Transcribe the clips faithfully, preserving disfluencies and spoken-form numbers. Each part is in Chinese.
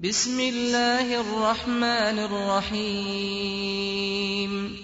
بسم الله الرحمن الرحيم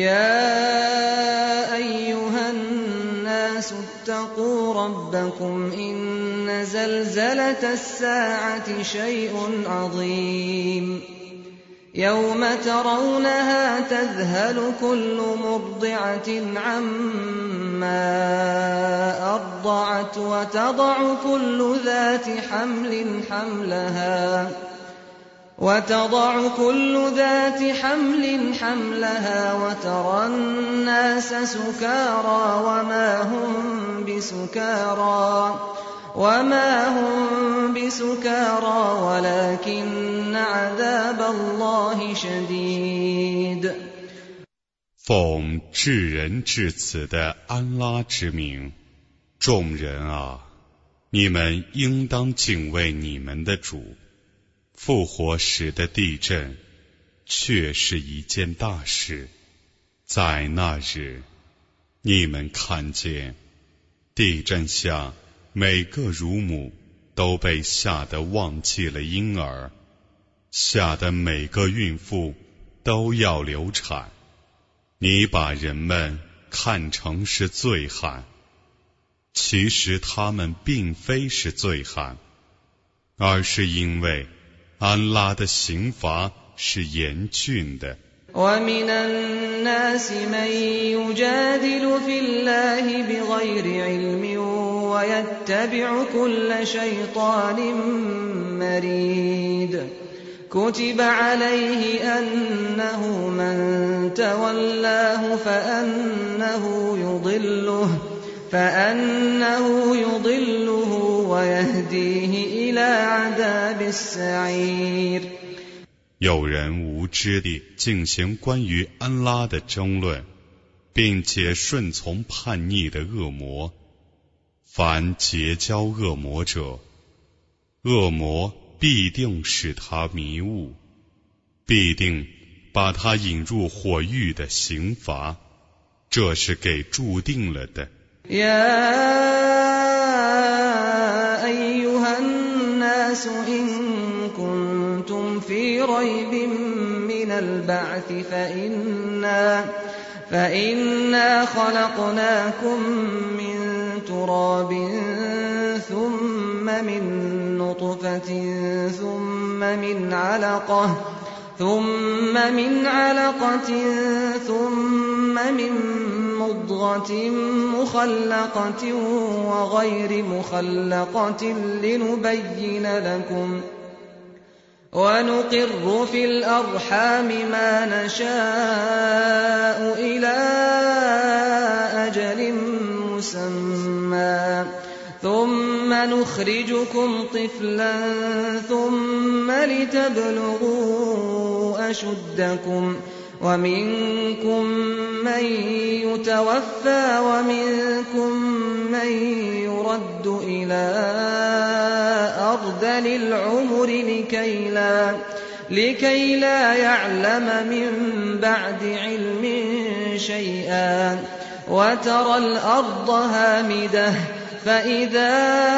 يا أيها الناس اتقوا ربكم إن زلزلة الساعة شيء عظيم يوم ترونها تذهل كل مرضعة عما أرضعت وتضع كل ذات حمل حملها وتضع كل ذات حمل حملها وترى الناس سكارى وما هم بسكارى وما هم بسكارى ولكن عذاب الله شديد。 奉至仁至慈的安拉之名，众人啊，你们应当敬畏你们的主。复活时的地震却是一件大事，在那日，你们看见地震下每个乳母都被吓得忘记了婴儿，吓得每个孕妇都要流产。你把人们看成是醉汉，其实他们并非是醉汉，而是因为安拉的刑罚是严峻的。 ومن الناس من يجادل في الله بغير علم ويتبع كل شيطان مريد كتب عليه أنه من تولاه فأنه يضله فأنه يضله ويهديه إلى عذاب السعير。 有人无知地进行关于安拉的争论，并且顺从叛逆的恶魔。凡结交恶魔者，恶魔必定使他迷雾，必定把他引入火狱的刑罚，这是给注定了的。 يا أيها الناس إن كنتم في ريب من البعث فإنا, فإنا خلقناكم من تراب ثم من نطفة ثم من علقة ثم من علقة ثم من مضغة مخلقة وغير مخلقة لنبين لكم ونقر في الأرحام ما نشاء إلى أجل مسمى ثم نخرجكم طفلا ثم لتبلغوا أشدكم ومنكم من يتوفى ومنكم من يرد إلى أرذل العمر لكي لا, لكي لا يعلم من بعد علم شيئا وترى الأرض هامدة فإذا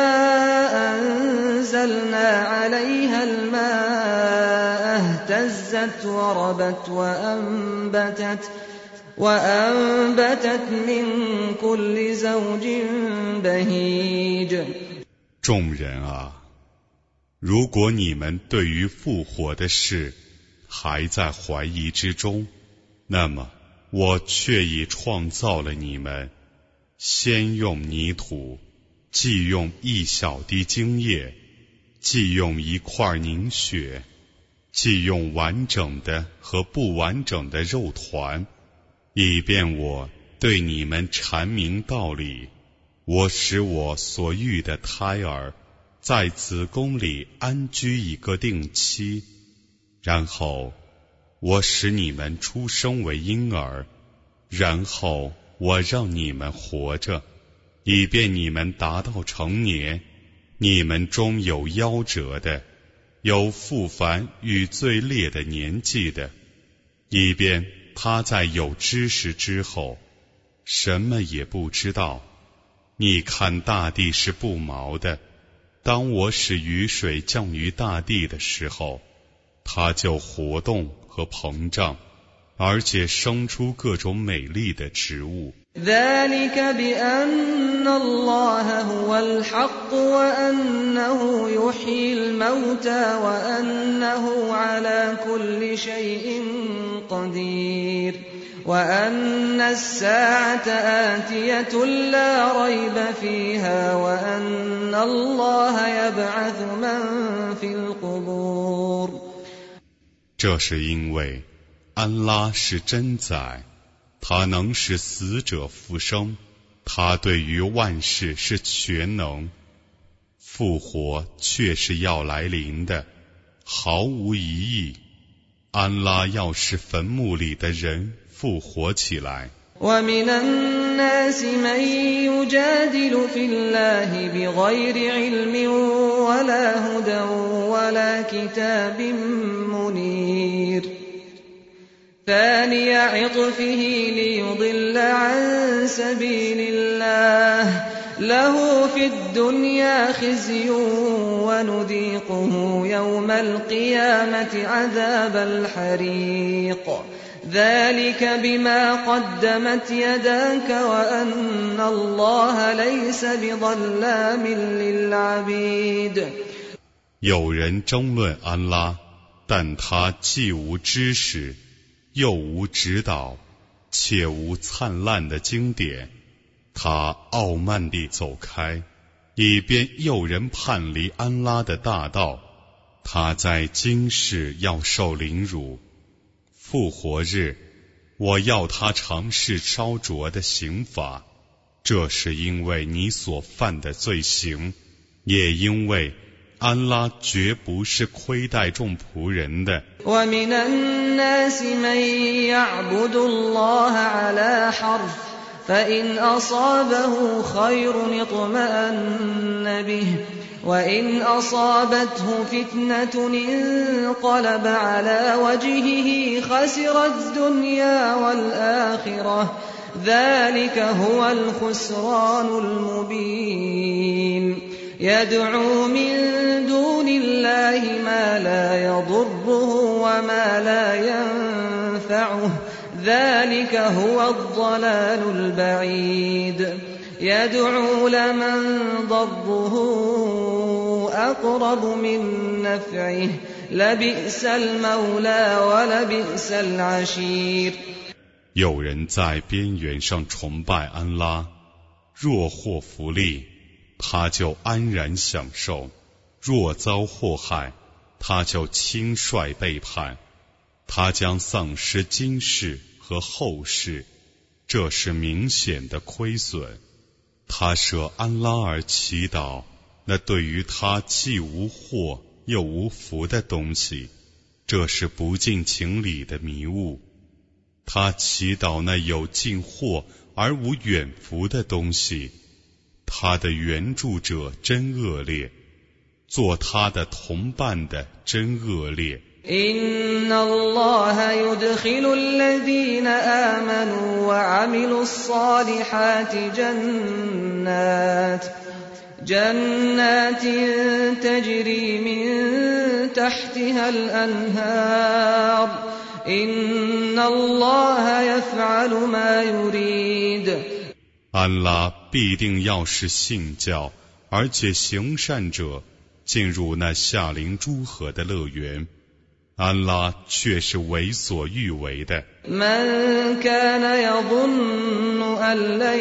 أنزلنا عليها الماء اهتزت وربت وأنبتت, وأنبتت من كل زوج بهيج。 众人啊，如果你们对于复活的事还在怀疑之中，那么我却已创造了你们，先用泥土，既用一小滴精液，既用一块凝血，既用完整的和不完整的肉团，以便我对你们阐明道理。我使我所育的胎儿在子宫里安居一个定期，然后我使你们出生为婴儿，然后我让你们活着，以便你们达到成年。你们中有夭折的，有复凡与最烈的年纪的，以便他在有知识之后什么也不知道。你看大地是不毛的， 当我使雨水降于大地的时候，它就活动和膨胀，而且生出各种美丽的植物。 ذلك بأن الله هو الحق وأنه يحيي الموتى وأنه على كل شيء قدير وأن الساعة آتية لا ريب فيها وأن الله يبعث من في القبور。 这是因为安拉是真宰，他能使死者复生，他对于万事是全能，复活却是要来临的，毫无疑义。安拉要使坟墓里的人复活起来。 ومن الناس من يجادل في الله بغير علم ولا هدى ولا كتاب منير ثاني عطفه ليضل عن سبيل الله له في الدنيا خزي ونذيقه يوم القيامة عذاب الحريق ذلك بما قدمت يداك وأن الله ليس بظلام للعبيد。 有人争论安拉，但他既无知识，又无指导，且无灿烂的经典，他傲慢地走开，以便诱人叛离安拉的大道。他在今世要受凌辱，复活日，我要他尝试烧灼的刑罚，这是因为你所犯的罪行，也因为安拉绝不是亏待众仆人的。 ومن الناس من يعبد الله على حرف فإن أصابه خير اطمأن به وإن أصابته فتنة انقلب على وجهه خسر الدنيا والآخرة ذلك هو الخسران المبين يدعو من دون الله ما لا يضره وما لا ينفعه ذلك هو الضلال البعيد يدعو لمن ضره أقرب من نفعه لبئس المولى ولبئس العشير。 有人在边缘上崇拜安拉，若获福利，他就安然享受；若遭祸害，他就轻率背叛。他将丧失今世和后世，这是明显的亏损。他舍安拉而祈祷，那对于他既无祸又无福的东西，这是不近情理的迷雾。他祈祷那有尽祸而无远福的东西，他的援助者真恶劣，做他的同伴的真恶劣。 إن الله يدخل الذين آمنوا وعملوا الصالحات جنات جنات تجري من تحتها الأنهار إن الله يفعل ما يريد。 安拉必定要使信教而且行善者进入那下临诸河的乐园，安拉却是为所欲为的。 من كان يظن أن لن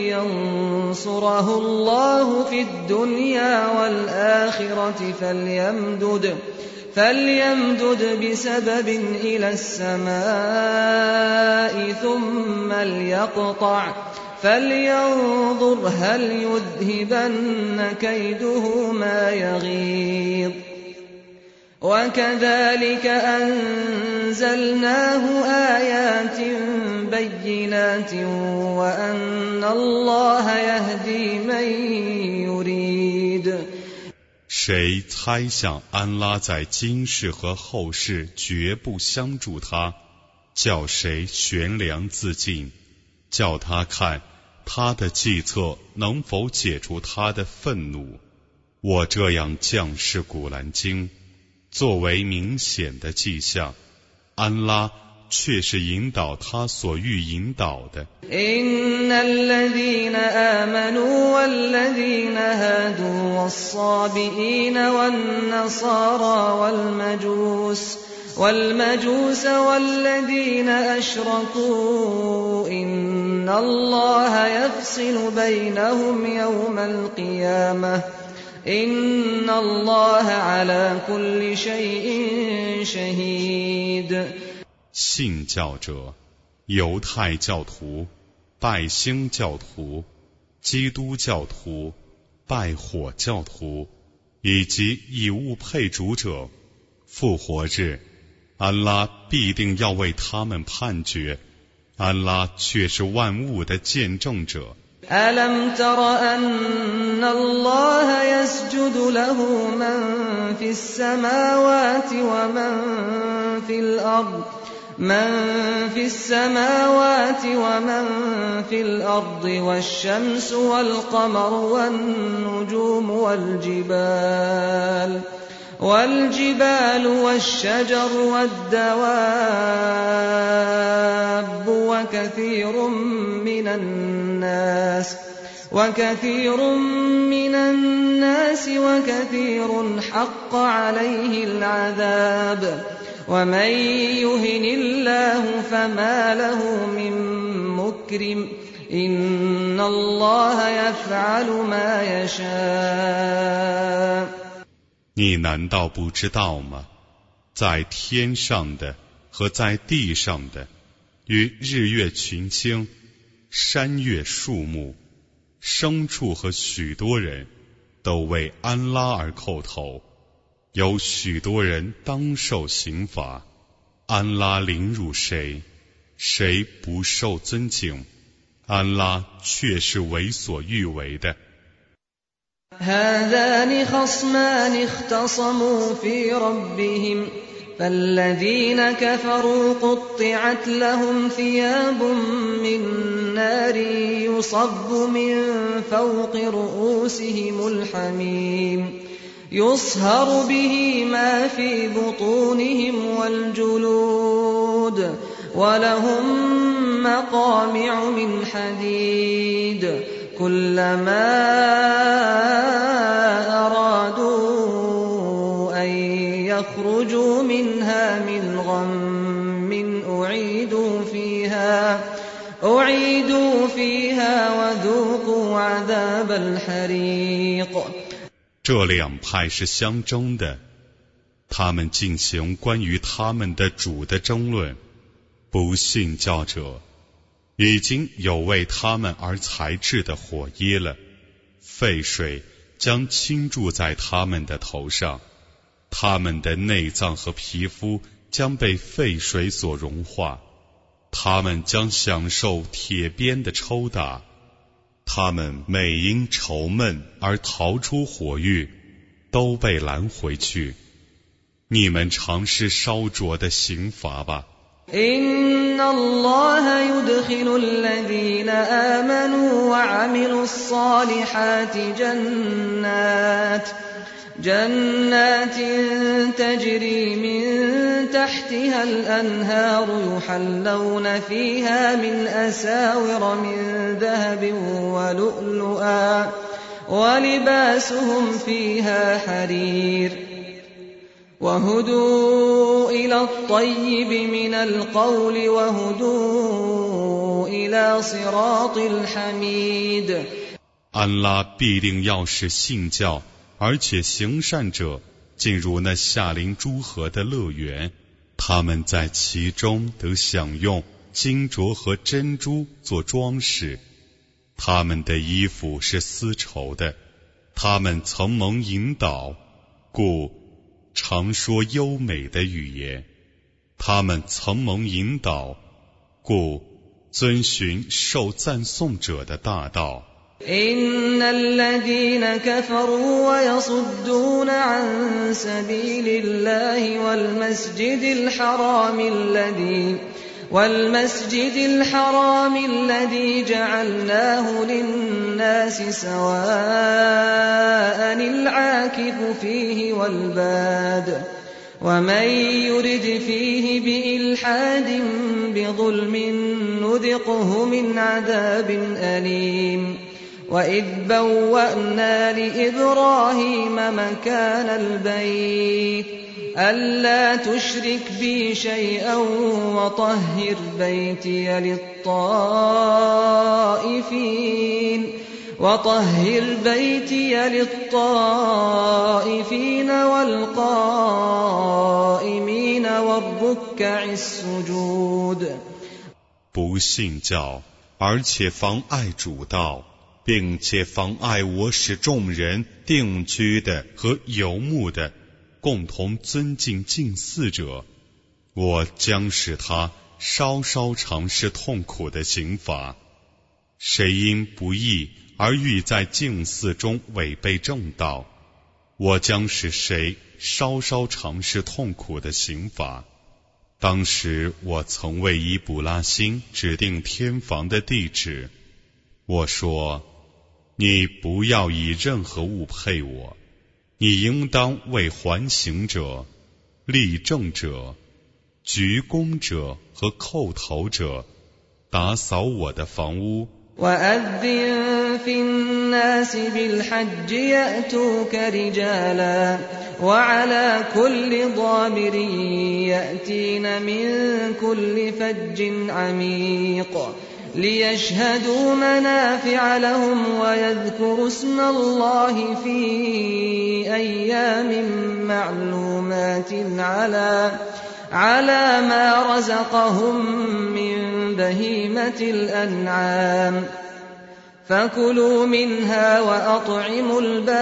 ينصره الله في الدنيا والآخرة فليمدد فليمدد بسبب إلى السماء ثم ليقطع فلينظر هل يذهبن كيده ما يغيظ وكذلك أنزلناه آيات بينات وأن الله يهدي من يريد。 谁猜想安拉在今世和后世绝不相助他，叫谁悬梁自尽，叫他看他的计策能否解除他的愤怒。 我这样降示古兰经，作为明显的迹象，安拉却是引导他所欲引导的。 إن الذين آمنوا والذين هادوا والصابئين والنصارى والمجوس والمجوس والذين أشركوا إن الله يفصل بينهم يوم القيامة إن الله على كل شيء شهيد。 信教者、犹太教徒、拜星教徒、基督教徒、拜火教徒以及以物配主者，复活日，安拉必定要为他们判决，安拉却是万物的见证者。 ألم تر أن الله يسجد له من في السماوات ومن في الأرض من في السماوات ومن في الأرض والشمس والقمر والنجوم والجبال والجبال والشجر والدواب وكثير من الناس وكثير من الناس وكثير حق عليه العذاب ومن يهن الله فما له من مكرم إن الله يفعل ما يشاء。 你难道不知道吗？在天上的和在地上的，与日月群星、山岳树木、牲畜和许多人，都为安拉而叩头。有许多人当受刑罚，安拉凌辱谁，谁不受尊敬，安拉却是为所欲为的。 هذان خصمان اختصموا في ربهم فالذين كفروا قطعت لهم ثياب من نار يصب من فوق رؤوسهم الحميم يصهر به ما في بطونهم والجلود ولهم مقامع من حديد كلما أرادوا أن يخرجوا منها من غم أعيدوا فيها أعيدوا فيها وذوقوا عذاب الحريق。 这两派是相争的，他们进行关于他们的主的争论。不信教者已经有为他们而裁制的火耶了，沸水将倾注在他们的头上，他们的内脏和皮肤将被沸水所融化，他们将享受铁鞭的抽打，他们每因愁闷而逃出火狱，都被拦回去。你们尝试烧灼的刑罚吧。 إن الله يدخل الذين آمنوا وعملوا الصالحات جنات جنات تجري من تحتها الأنهار يحلون فيها من أساور من ذهب ولؤلؤا ولباسهم فيها حرير وهدوا إلى الطيب من القول وهدوا إلى صراط الحميد。 安拉必定要使信教而且行善者进入那夏临诸河的乐园，他们在其中得享用金镯和珍珠做装饰，他们的衣服是丝绸的，他们曾蒙引导，故常说优美的语言，他们曾蒙引导，故遵循受赞颂者的大道。 إن الذين كفروا ويصدون عن سبيل الله والمسجد الحرام الذي والمسجد الحرام الذي جعلناه للناس سواء العاكف فيه والباد ومن يرد فيه بإلحاد بظلم نذقه من عذاب أليم وإذ بوأنا لإبراهيم مكان البيت ألا تشرك بي شيئا وطهر بيتي للطائفين وطهر بيتي للطائفين والقائمين والركع السجود 不信教，而且妨碍主道，并且妨碍我使众人定居的和游牧的共同尊敬近似者，我将使他稍稍尝试痛苦的刑罚。谁因不义而欲在近似中违背正道，我将使谁稍稍尝试痛苦的刑罚。当时我曾为伊卜拉欣指定天房的地址，我说：你不要以任何物配我，你应当为还行者、立正者、鞠躬者和叩头者打扫我的房屋。 وأذن في الناس بالحج يأتوك رجالا وعلى كل ضامر يأتين من كل فج عميق ليشهدوا منافع لهم ويذكروا اسم الله في أيام معلومات على على ما رزقهم من بهيمة الأنعام فكلوا منها وأطعموا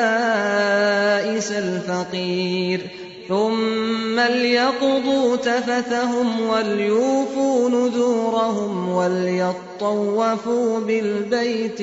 البائس الفقير ثم ليقضوا تفثهم وليوفوا نذورهم وليطوفوا بالبيت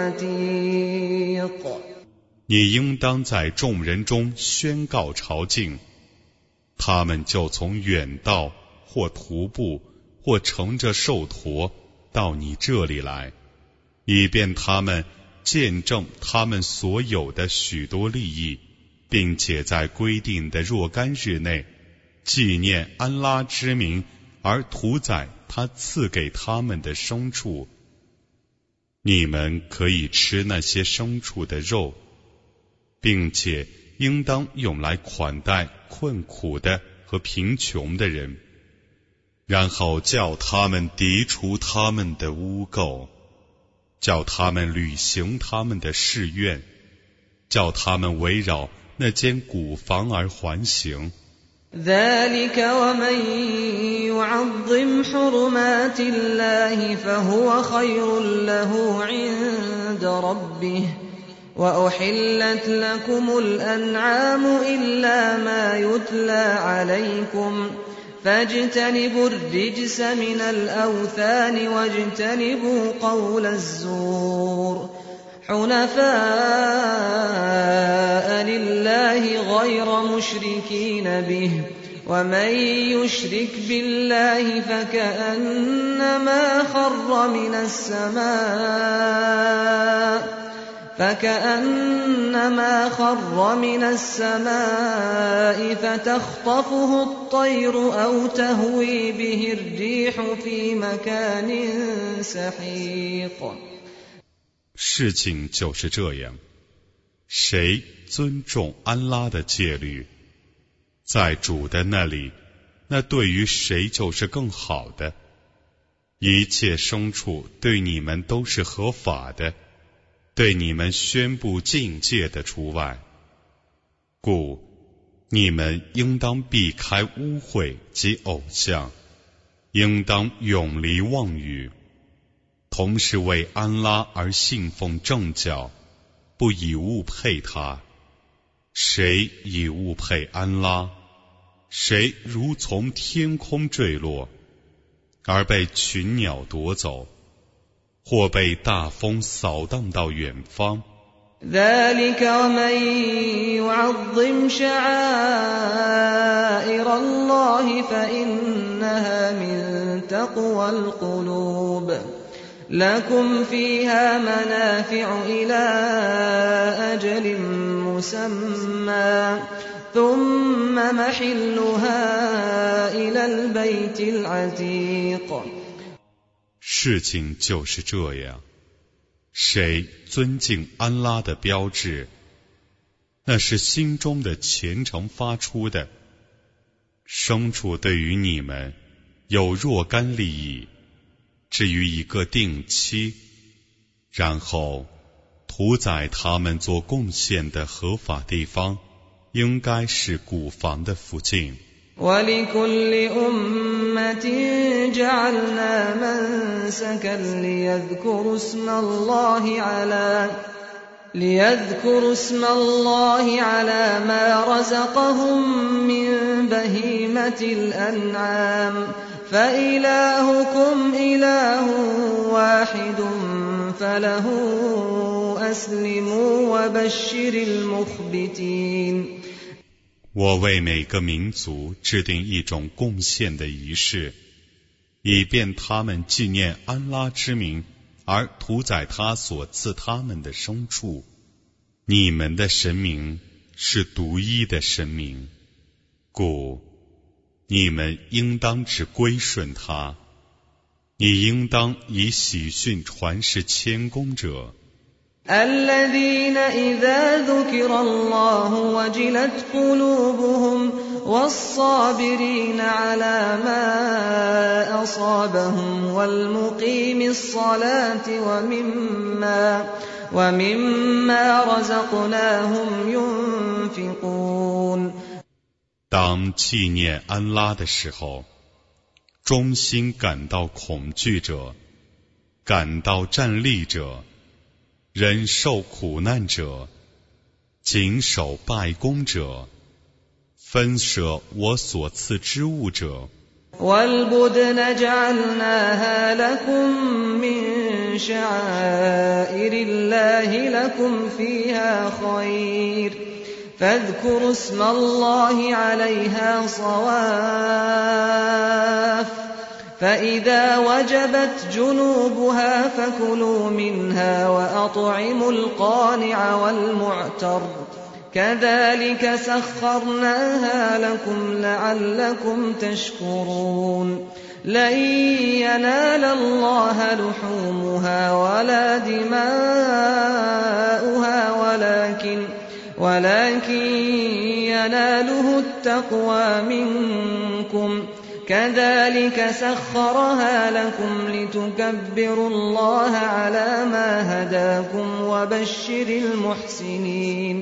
العتيق 你应当在众人中宣告朝觐，他们就从远道或徒步或乘着兽驼到你这里来，以便他们见证他们所有的许多利益，并且在规定的若干日内纪念安拉之名而屠宰他赐给他们的牲畜。你们可以吃那些牲畜的肉，并且应当用来款待困苦的和贫穷的人，然后叫他们涤除他们的污垢，叫他们履行他们的誓愿，叫他们围绕那间古房而环行。 ذلك ومن يعظم حرمات الله فهو خير له عند ربه وأحلت لكم الأنعام إلا ما يتلى عليكم فاجتنبوا الرجس من الأوثان واجتنبوا قول الزور حنفاء لله غير مشركين به ومن يشرك بالله فكأنما خر من السماء فكأنما خر من السماء فتخطفه الطير أو تهوي به الريح في مكان سحيق 事情就是这样，谁尊重安拉的戒律，在主的那里，那对于谁就是更好的。一切牲畜对你们都是合法的，对你们宣布禁戒的除外，故你们应当避开污秽及偶像，应当永离妄语，同时为安拉而信奉正教，不以物配他。谁以物配安拉，谁如从天空坠落，而被群鸟夺走，或被大风扫荡到远方。 ذلك ومن يعظم شعائر الله فإنها من تقوى وتقوى القلوب لكم فيها منافع إلى أجل مسمى ثم محلها إلى البيت العتيق。 事情就是这样，谁尊敬安拉的标志，那是心中的虔诚发出的。牲畜对于你们有若干利益，至于一个定期，然后屠宰他们做贡献的合法地方，应该是古房的附近。 وَلِكُلِّ أُمَّةٍ جَعَلْنَا مَنسَكًا لِيَذْكُرُوا اسْمَ اللَّهِ عَلَى لِيَذْكُرُوا اسْمَ اللَّهِ عَلَى مَا رَزَقَهُم مِّن بَهِيمَةِ الْأَنْعَامِ فَإِلَٰهُكُمْ إِلَٰهٌ وَاحِدٌ فَلَهُ أَسْلِمُوا وَبَشِّرِ الْمُخْبِتِينَ。 我为每个民族制定一种贡献的仪式，以便他们纪念安拉之名而屠宰他所赐他们的牲畜。你们的神明是独一的神明，故你们应当只归顺他。你应当以喜讯传示谦恭者。 الذين إذا ذكر الله وجلت قلوبهم والصابرين على ما أصابهم والمقيم الصلاة ومما ومما رزقناهم ينفقون。 当纪念安拉的时候，衷心感到恐惧者，感到站立者，忍受苦难者，谨守拜功者，分舍我所赐之物者。 وَالْبُدْنَ جَعَلْنَاهَا لَكُم مِّن شَعَائِرِ اللَّهِ لَكُمْ فِيهَا خَيْرٌ فَاذْكُرُوا اسْمَ اللَّهِ عَلَيْهَا صَوَافَّ فَإِذَا وَجَبَتْ جُنُوبُهَا فَكُلُوا مِنْهَا وَأَطْعِمُوا الْقَانِعَ وَالْمُعْتَرَّ كَذَلِكَ سَخَّرْنَاهَا لَكُمْ لَعَلَّكُمْ تَشْكُرُونَ لَن يَنَالَ اللَّهَ لُحُومُهَا وَلَا دِمَاؤُهَا وَلَكِنْ وَلَكِنْ يَنَالُهُ التَّقْوَى مِنكُمْ كَذَلِكَ سَخَّرَهَا لَكُمْ لِتُكَبِّرُوا اللَّهَ عَلَى مَا هَدَاكُمْ وَبَشِّرِ الْمُحْسِنِينَ。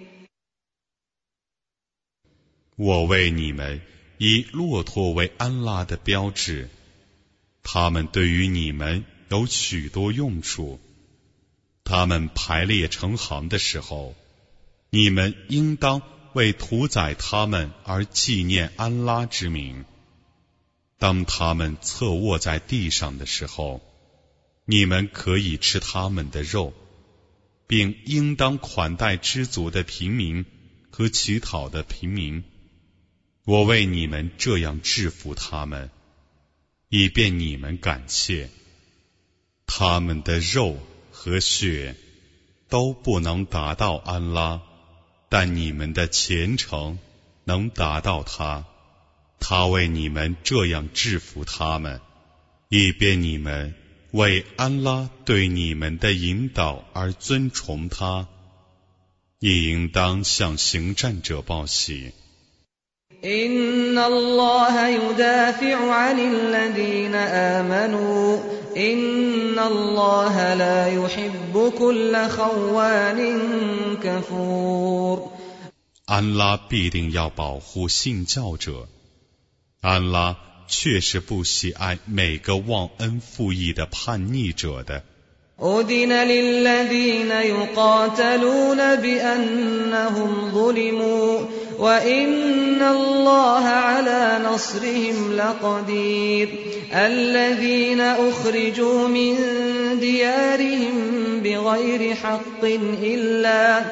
我为你们以骆驼为安拉的标志，他们对于你们有许多用处。他们排列成行的时候，你们应当为屠宰他们而纪念安拉之名。当他们侧卧在地上的时候，你们可以吃他们的肉，并应当款待知足的平民和乞讨的平民。我为你们这样制服他们，以便你们感谢。他们的肉和血都不能达到安拉，但你们的虔诚能达到他。他为你们这样制服他们，以便你们为安拉对你们的引导而尊崇他。也应当向行善者报喜。 إِنَّ اللَّهَ يُدَافِعُ عَنِ الَّذِينَ آمَنُوا إِنَّ اللَّهَ لَا يُحِبُّ كُلَّ خَوَّانٍ كَفُورٍ。 安拉必定要保护信教者。安拉确实不喜爱每个忘恩负义的叛逆者的。 أُذِنَ لِلَّذِينَ يُقَاتَلُونَ بِأَنَّهُمْ ظُلِمُوا وَإِنَّ اللَّهَ عَلَى نَصْرِهِمْ لَقَدِيرٌ الَّذِينَ أُخْرِجُوا مِن دِيَارِهِمْ بِغَيْرِ حَقٍّ إِلَّا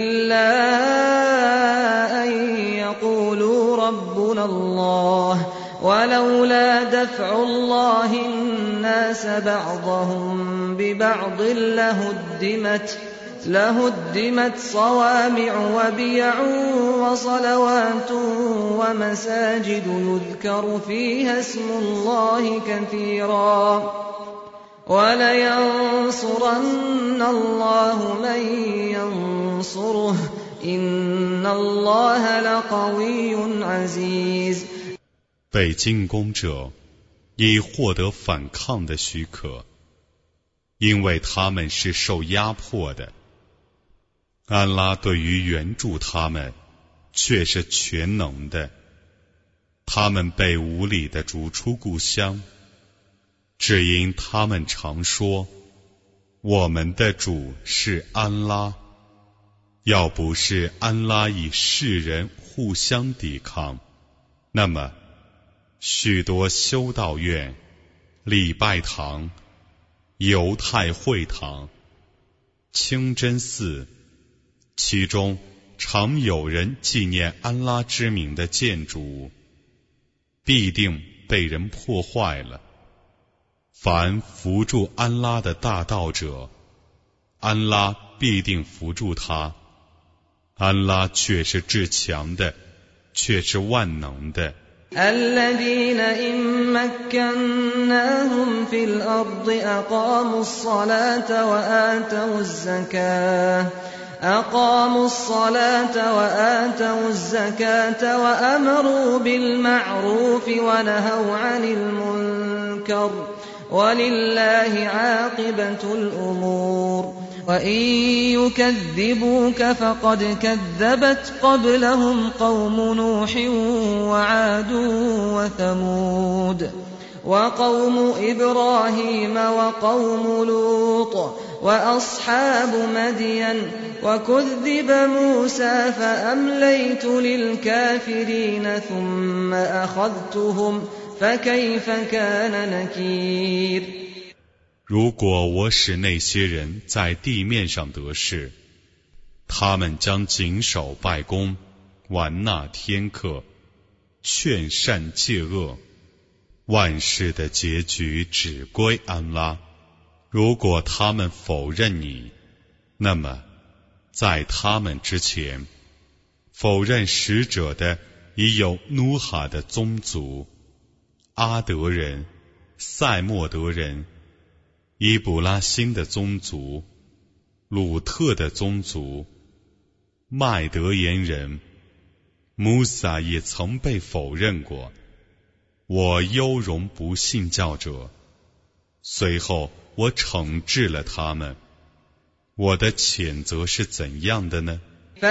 إِلَّا أَن يَقُولُوا رَبُّنَا اللَّهُ ولولا دفع الله الناس بعضهم ببعض لهدمت لهدمت صوامع وبيع وصلوات ومساجد يذكر فيها اسم الله كثيرا ولينصرن الله من ينصره إن الله لقوي عزيز。 被进攻者已获得反抗的许可，因为他们是受压迫的。安拉对于援助他们却是全能的。他们被无理地逐出故乡，只因他们常说我们的主是安拉。要不是安拉以世人互相抵抗，那么许多修道院、礼拜堂、犹太会堂、清真寺，其中常有人纪念安拉之名的建筑物，必定被人破坏了。凡扶助安拉的大道者，安拉必定扶助他。安拉却是至强的，却是万能的。 الذين إن مكناهم في الأرض أقاموا الصلاة وآتوا الزكاة أقاموا الصلاة وآتوا الزكاة وأمروا بالمعروف ونهوا عن المنكر ولله عاقبة الأمور وإن يكذبوك فقد كذبت قبلهم قوم نوح وعاد وثمود وقوم إبراهيم وقوم لوط وأصحاب مدين وكذب موسى فأمليت للكافرين ثم أخذتهم فكيف كان نكير。 如果我使那些人在地面上得势，他们将谨守拜功，完纳天课，劝善戒恶，万事的结局只归安拉。如果他们否认你，那么在他们之前，否认使者的已有努哈的宗族、阿德人、塞莫德人、伊卜拉欣的宗族、鲁特的宗族、麦德言人。穆萨也曾被否认过。我优容不信教者，随后我惩治了他们。我的谴责是怎样的呢？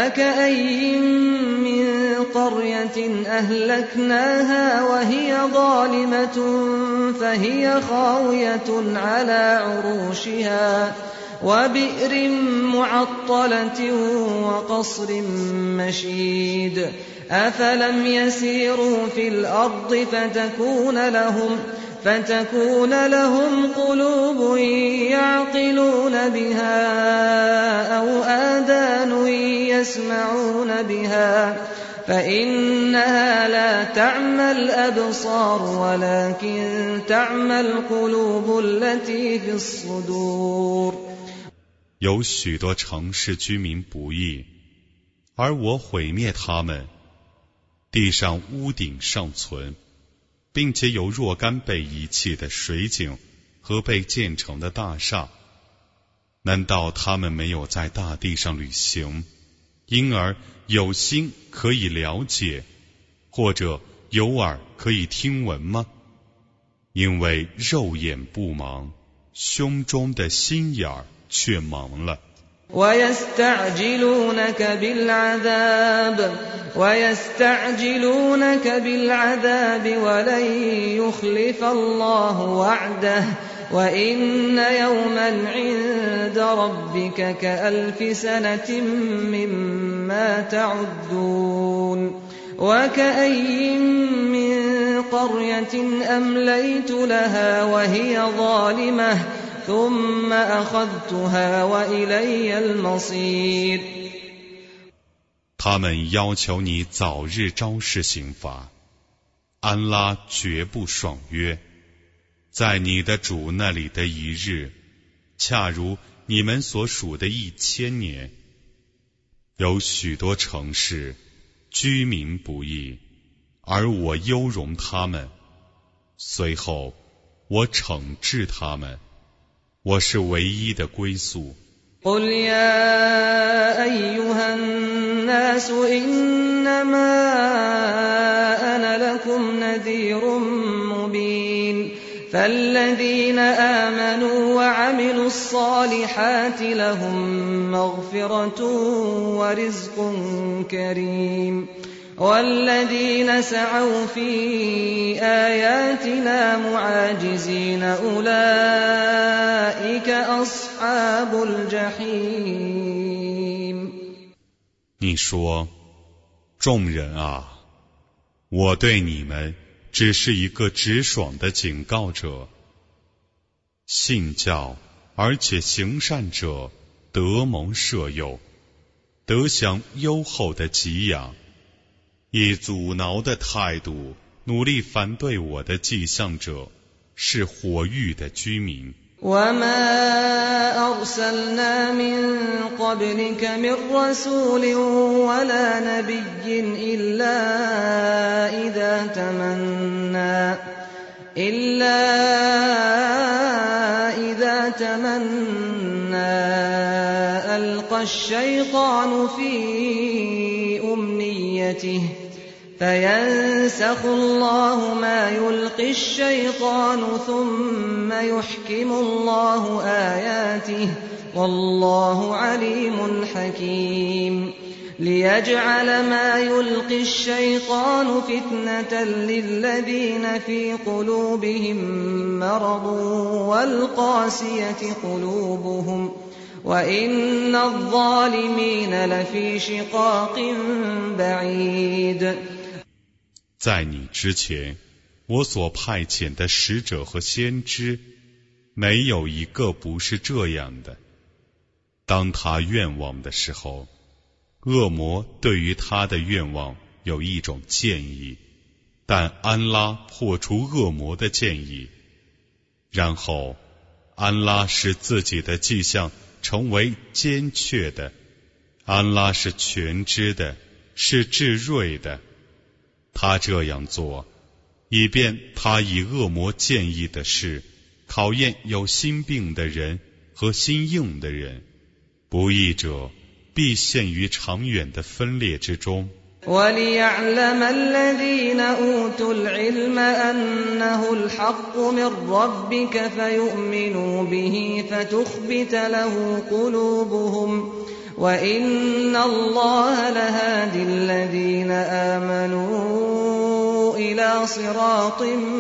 قرية أهلكناها وهي ظالمة فهي خاوية على عروشها وبئر معطلة وقصر مشيد أفلم يسيروا في الأرض فتكون لهم فتكون لهم قلوب يعقلون بها أو آذان يسمعون بها فإنها لا تعمى الأبصار ولكن تعمى القلوب التي في الصدور。 有许多城市居民不义，而我毁灭他们，地上屋顶尚存，并且有若干被遗弃的水井和被建成的大厦。难道他们没有在大地上旅行，因而有心可以了解，或者有耳可以听闻吗？因为肉眼不盲，胸中的心眼儿却盲了。 ويستعجلونك بالعذاب ويستعجلونك بالعذاب ولن يخلف الله وعده وإن يوما عند ربك كألف سنة مما تعدون وكأي من قرية أمليت لها وهي ظالمة ثم أخذتها وإلي المصير。 他们要求你早日昭示刑罚， 安拉绝不爽约。在你的主那里的一日，恰如你们所属的一千年。有许多城市居民不义，而我优容他们，随后我惩治他们。我是唯一的归宿。 قل يا أيها الناس إنما أنا لكم نذير مبين فالذين آمنوا وعملوا الصالحات لهم مغفرة ورزق كريم والذين سعوا في آياتنا معاجزين أولئك أصحاب الجحيم。 你说，众人啊，我对你们只是一个直爽的警告者。信教而且行善者得蒙赦宥，得享优厚的给养。以阻挠的态度努力反对我的迹象者是火域的居民。 وما أرسلنا من قبلك من رسول ولا نبي إلا إذا تمنى إلا إذا تمنى ألقى الشيطان في أمنيته فينسخ الله ما يلقي الشيطان ثم يحكم الله آياته والله عليم حكيم ليجعل ما يلقي الشيطان فتنة للذين في قلوبهم مرض والقاسية قلوبهم وإن الظالمين لفي شقاق بعيد。 在你之前，我所派遣的使者和先知，没有一个不是这样的。当他愿望的时候，恶魔对于他的愿望有一种建议，但安拉破除恶魔的建议。然后，安拉使自己的迹象成为坚确的。安拉是全知的，是至睿的。他这样做，以便他以恶魔建议的事考验有心病的人和心硬的人。不义者必陷于长远的分裂之中。 وَلِيَعْلَمَ الَّذِينَ أُوتُوا الْعِلْمَ أَنَّهُ الْحَقُّ مِنْ رَبِّكَ فَيُؤْمِنُوا بِهِ فَتُخْبِتَ لَهُ قُلُوبُهُمْ وَإِنَّ اللَّهَ لَهَادِي الَّذِينَ آمَنُوا إِلَى صِرَاطٍ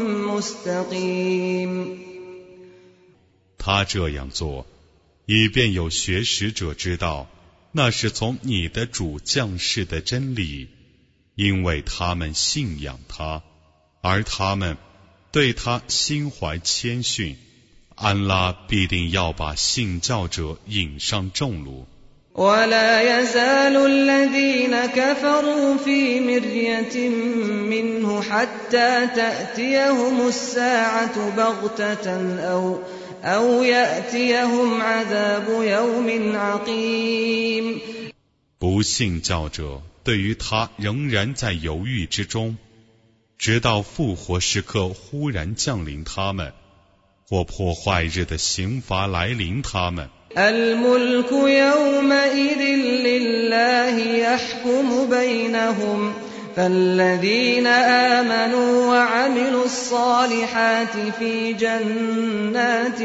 مُسْتَقِيمٍ。 他这样做，以便有学识者知道，那是从你的主降世的真理，因为他们信仰他，而他们对他心怀谦逊。安拉必定要把信教者引上正路。 ولا يزال الذين كفروا في مرية منه حتى تأتيهم الساعة بغتة أو أو يأتيهم عذاب يوم عقيم。 不信教者对于他仍然在犹豫之中，直到复活时刻忽然降临他们，或破坏日的刑罚来临他们。 الملك يومئذ لله يحكم بينهم فالذين آمنوا وعملوا الصالحات في جنات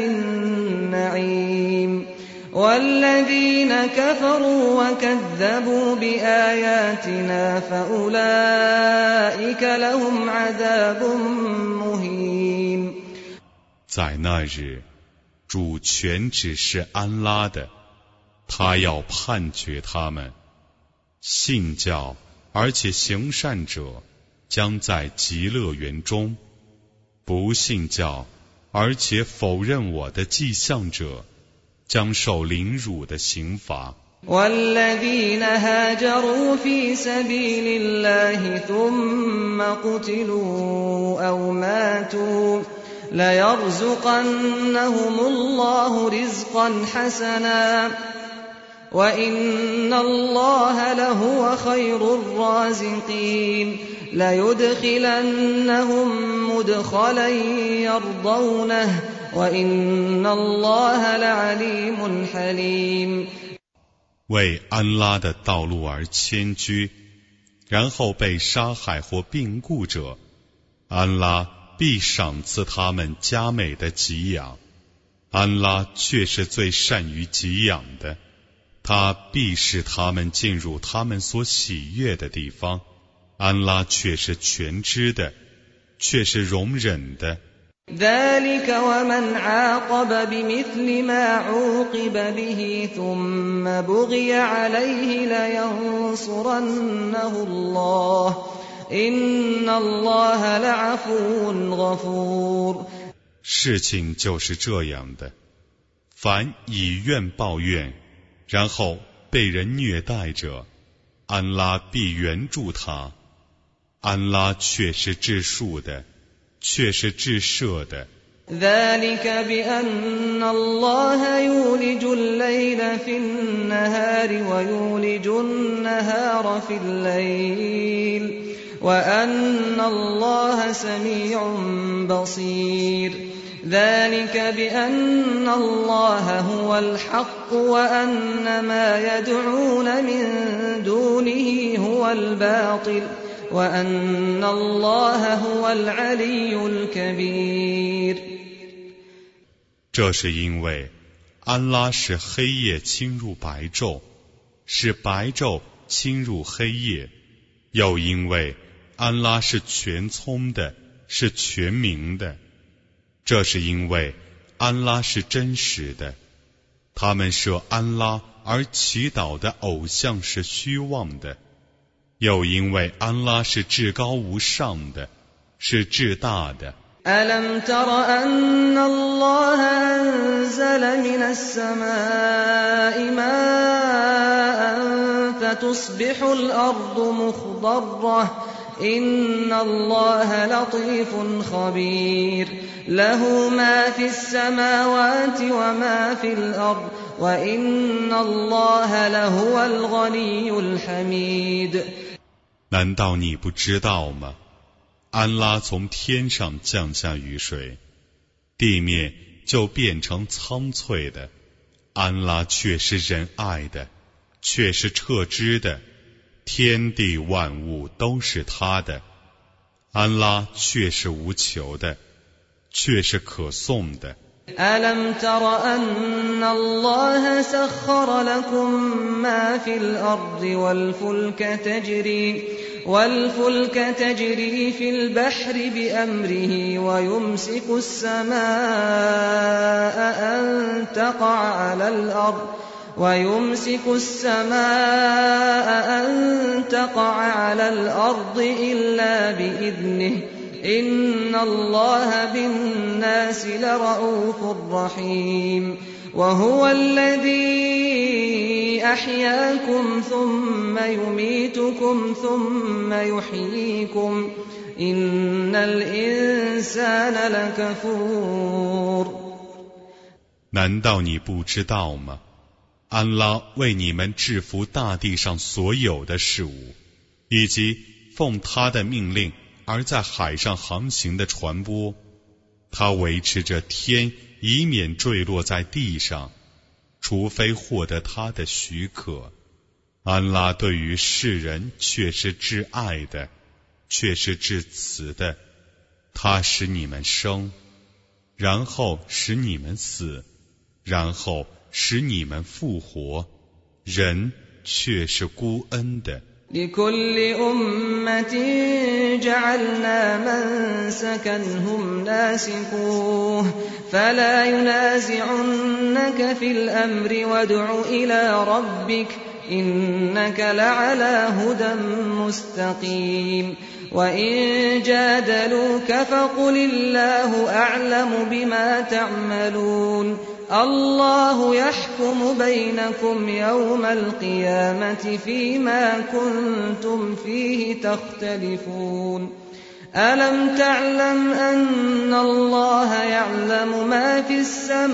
النعيم والذين كفروا وكذبوا بآياتنا فأولئك لهم عذاب مهين。 在那日，主权只是安拉的，他要判决他们。信教而且行善者将在极乐园中，不信教而且否认我的迹象者将受凌辱的刑罚。 والذين هاجروا في سبيل الله ثم قتلوا أو ماتوا ليرزقنهم الله رزقا حسنا وإن الله لهو خير الرازقين ليدخلنهم مدخلا يرضونه وإن الله لعليم حليم 为安拉的道路而迁居，然后被杀害或病故者，安拉必赏赐他们佳美的给养。安拉却是最善于给养的，他必使他们进入他们所喜悦的地方。安拉却是全知的，却是容忍的。 ذلك ومن عاقب بمثل ما عوقب به ثم بغي عليه لينصرنه الله إن الله لعفو غفور。 事情就是这样的，凡以怨报怨，然后被人虐待者，安拉必援助他。安拉却是至恕的，却是至赦的。 ذلك بأن الله يولج الليل في النهار ويولج النهار في الليل وأن الله سميع بصير ذلك بأن الله هو الحق وأن ما يدعون من دونه هو الباطل وأن الله هو العلي الكبير。 这是因为安拉使黑夜侵入白昼，使白昼侵入黑夜，又因为安拉是全聪的，是全明的。这是因为安拉是真实的，他们设安拉而祈祷的偶像是虚妄的。又因为安拉是至高无上的，是至大的。 ألم تر أن الله أنزل من السماء ماء فتصبح الأرض مخضرة إن الله لطيف خبير له ما في السماوات وما في الأرض وإن الله لهو الغني الحميد。 难道你不知道吗？安拉从天上降下雨水，地面就变成苍翠的。安拉却是仁爱的，却是彻知的，天地万物都是他的。安拉却是无求的，却是可颂的。 ألم تر أن الله سخر لكم ما في الأرض والفلك تجري والفلك تجري في البحر بأمره ويمسك السماء أن تقع على الأرض ويمسك السماء أن تقع على الأرض إلا بإذنه إن الله بالناس لرؤوف رحيم وهو الذي أحياكم ثم يميتكم ثم يحييكم إن الإنسان لكفور。 难道你不知道吗？安拉为你们制服大地上所有的事物，以及奉他的命令而在海上航行的船舶，他维持着天以免坠落在地上，除非获得他的许可。安拉对于世人却是至爱的，却是至慈的。他使你们生，然后使你们死，然后使你们复活，人却是孤恩的。 لكل أمة جعلنا منسكا هم ناسكوه فلا ينازعنك في الأمر وادع إلى ربك إنك لعلى هدى مستقيم وإن جادلوك فقل الله أعلم بما تعملون الله يحكم بينكم يوم القيامة فيما كنتم فيه تختلفون ألم تعلم أن الله يعلم ما في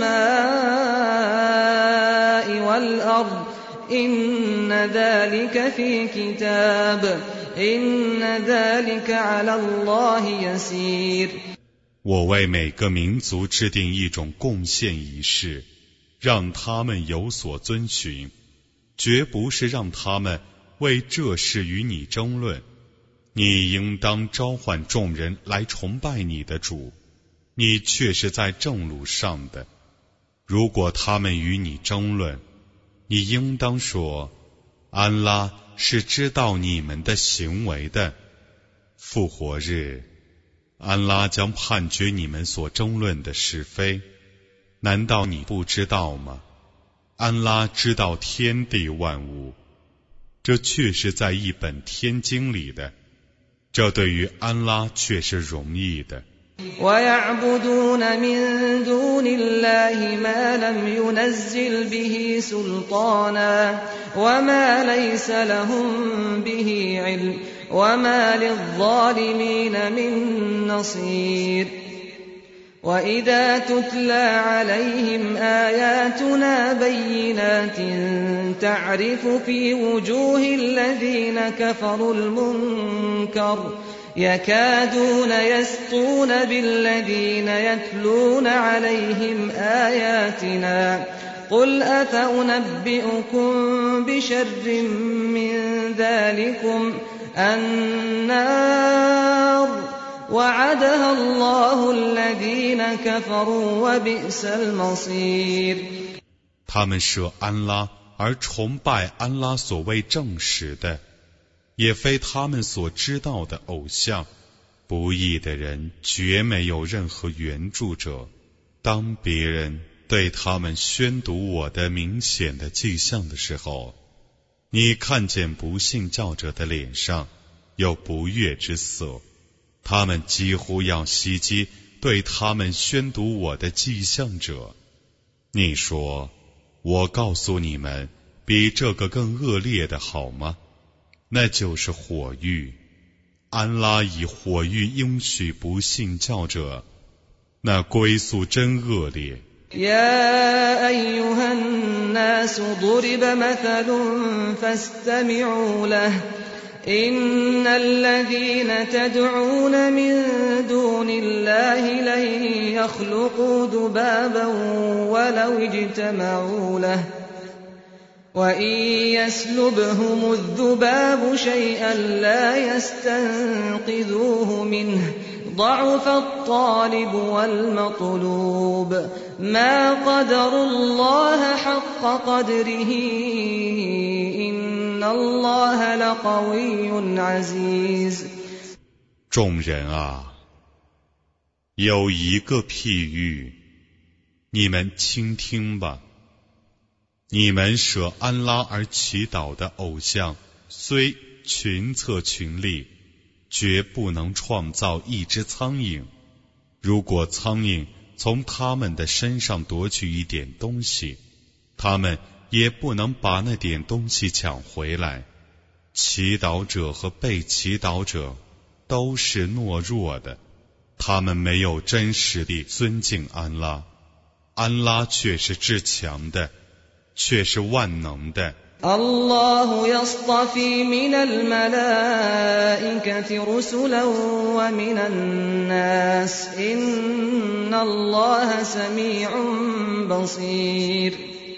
السماء والأرض إن ذلك في كتاب إن ذلك على الله يسير 我为每个民族制定一种贡献仪式，让他们有所遵循，绝不是让他们为这事与你争论。你应当召唤众人来崇拜你的主，你却是在正路上的。如果他们与你争论，你应当说，安拉是知道你们的行为的。复活日，安拉将判决你们所争论的是非，难道你不知道吗？安拉知道天地万物，这却是在一本天经里的，这对于安拉却是容易的。 ويعبدون من دون الله ما لم ينزل به سلطانا وما ليس لهم به علم وما للظالمين من نصير وإذا تتلى عليهم آياتنا بينات تعرف في وجوه الذين كفروا المنكر يكادون يسطون بالذين يتلون عليهم آياتنا قل أفأنبئكم بشر من ذلكم النار وعدها الله الذين كفروا وبئس المصير 他们舍安拉而崇拜安拉所谓正实的，也非他们所知道的偶像。不义的人绝没有任何援助者。当别人对他们宣读我的明显的迹象的时候，你看见不信教者的脸上有不悦之色，他们几乎要袭击对他们宣读我的迹象者。你说，我告诉你们，比这个更恶劣的好吗？那就是火狱。安拉以火狱应许不信教者，那归宿真恶劣。 يا أيها الناس ضرب مثل فاستمعوا له إن الذين تدعون من دون الله لن يخلقوا ذبابا ولو اجتمعوا له وإن يسلبهم الذباب شيئا لا يستنقذوه منه ضعف الطالب والمطلوب ما قدروا الله حق قدره إن الله لقوي عزيز 众人啊，有一个譬喻，你们倾听吧。你们舍安拉而祈祷的偶像，虽群策群力，绝不能创造一只苍蝇。如果苍蝇从他们的身上夺取一点东西，他们也不能把那点东西抢回来。祈祷者和被祈祷者都是懦弱的，他们没有真实地尊敬安拉，安拉却是至强的，却是万能的。 الله يصطفي من الملائكة رسلا ومن الناس إن الله سميع بصير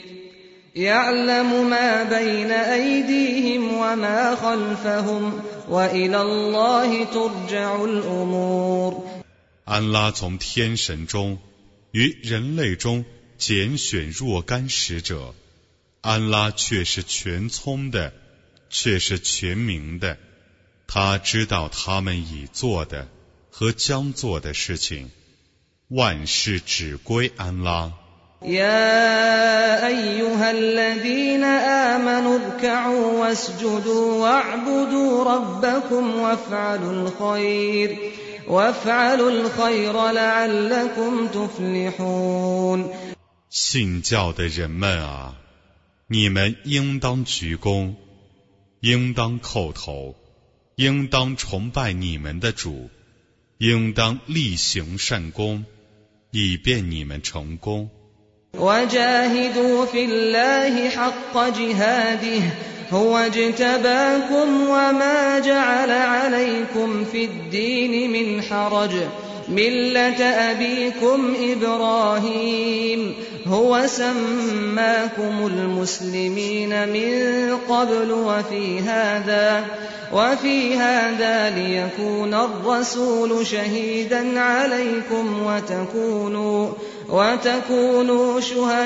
يعلم ما بين أيديهم وما خلفهم وإلى الله ترجع الأمور 安拉从天神中与人类中拣选若干使者，安拉却是全聪的，却是全明的，他知道他们已做的和将做的事情，万事只归安拉。 يا أيها الذين آمنوا اركعوا واسجدوا واعبدوا ربكم وافعلوا الخير وافعلوا الخير لعلكم تفلحون 信教的人们啊，你们应当鞠躬，应当叩头，应当崇拜你们的主，应当力行善功，以便你们成功。 وجاهدوا في الله حق جهاده هو اجتباكم وما جعل عليكم في الدين من حرج ملة أبيكم إبراهيم هو سماكم المسلمين من قبل وفي هذا وفي هذا ليكون الرسول شهيدا عليكم وتكونوا وتكونوا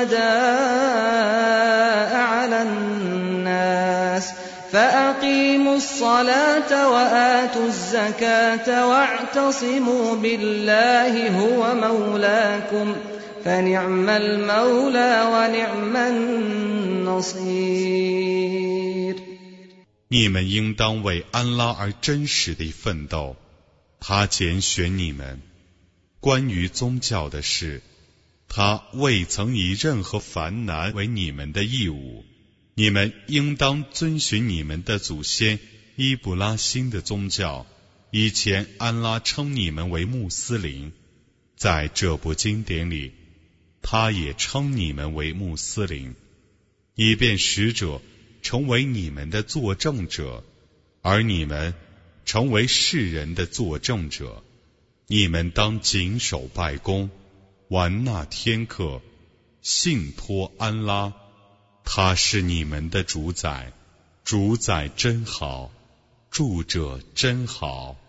شهداء على الناس فأقيموا الصلاة وآتوا الزكاة واعتصموا بالله هو مولاكم فنعم المولى ونعم النصير。 你们应当为安拉而真实地奋斗，他拣选你们。关于宗教的事，他未曾以任何烦难为你们的义务。你们应当遵循你们的祖先伊布拉欣的宗教。以前安拉称你们为穆斯林，在这部经典里，他也称你们为穆斯林，以便使者成为你们的作证者，而你们成为世人的作证者。你们当谨守拜功，玩纳天课，信托安拉，他是你们的主宰，主宰真好，住者真好。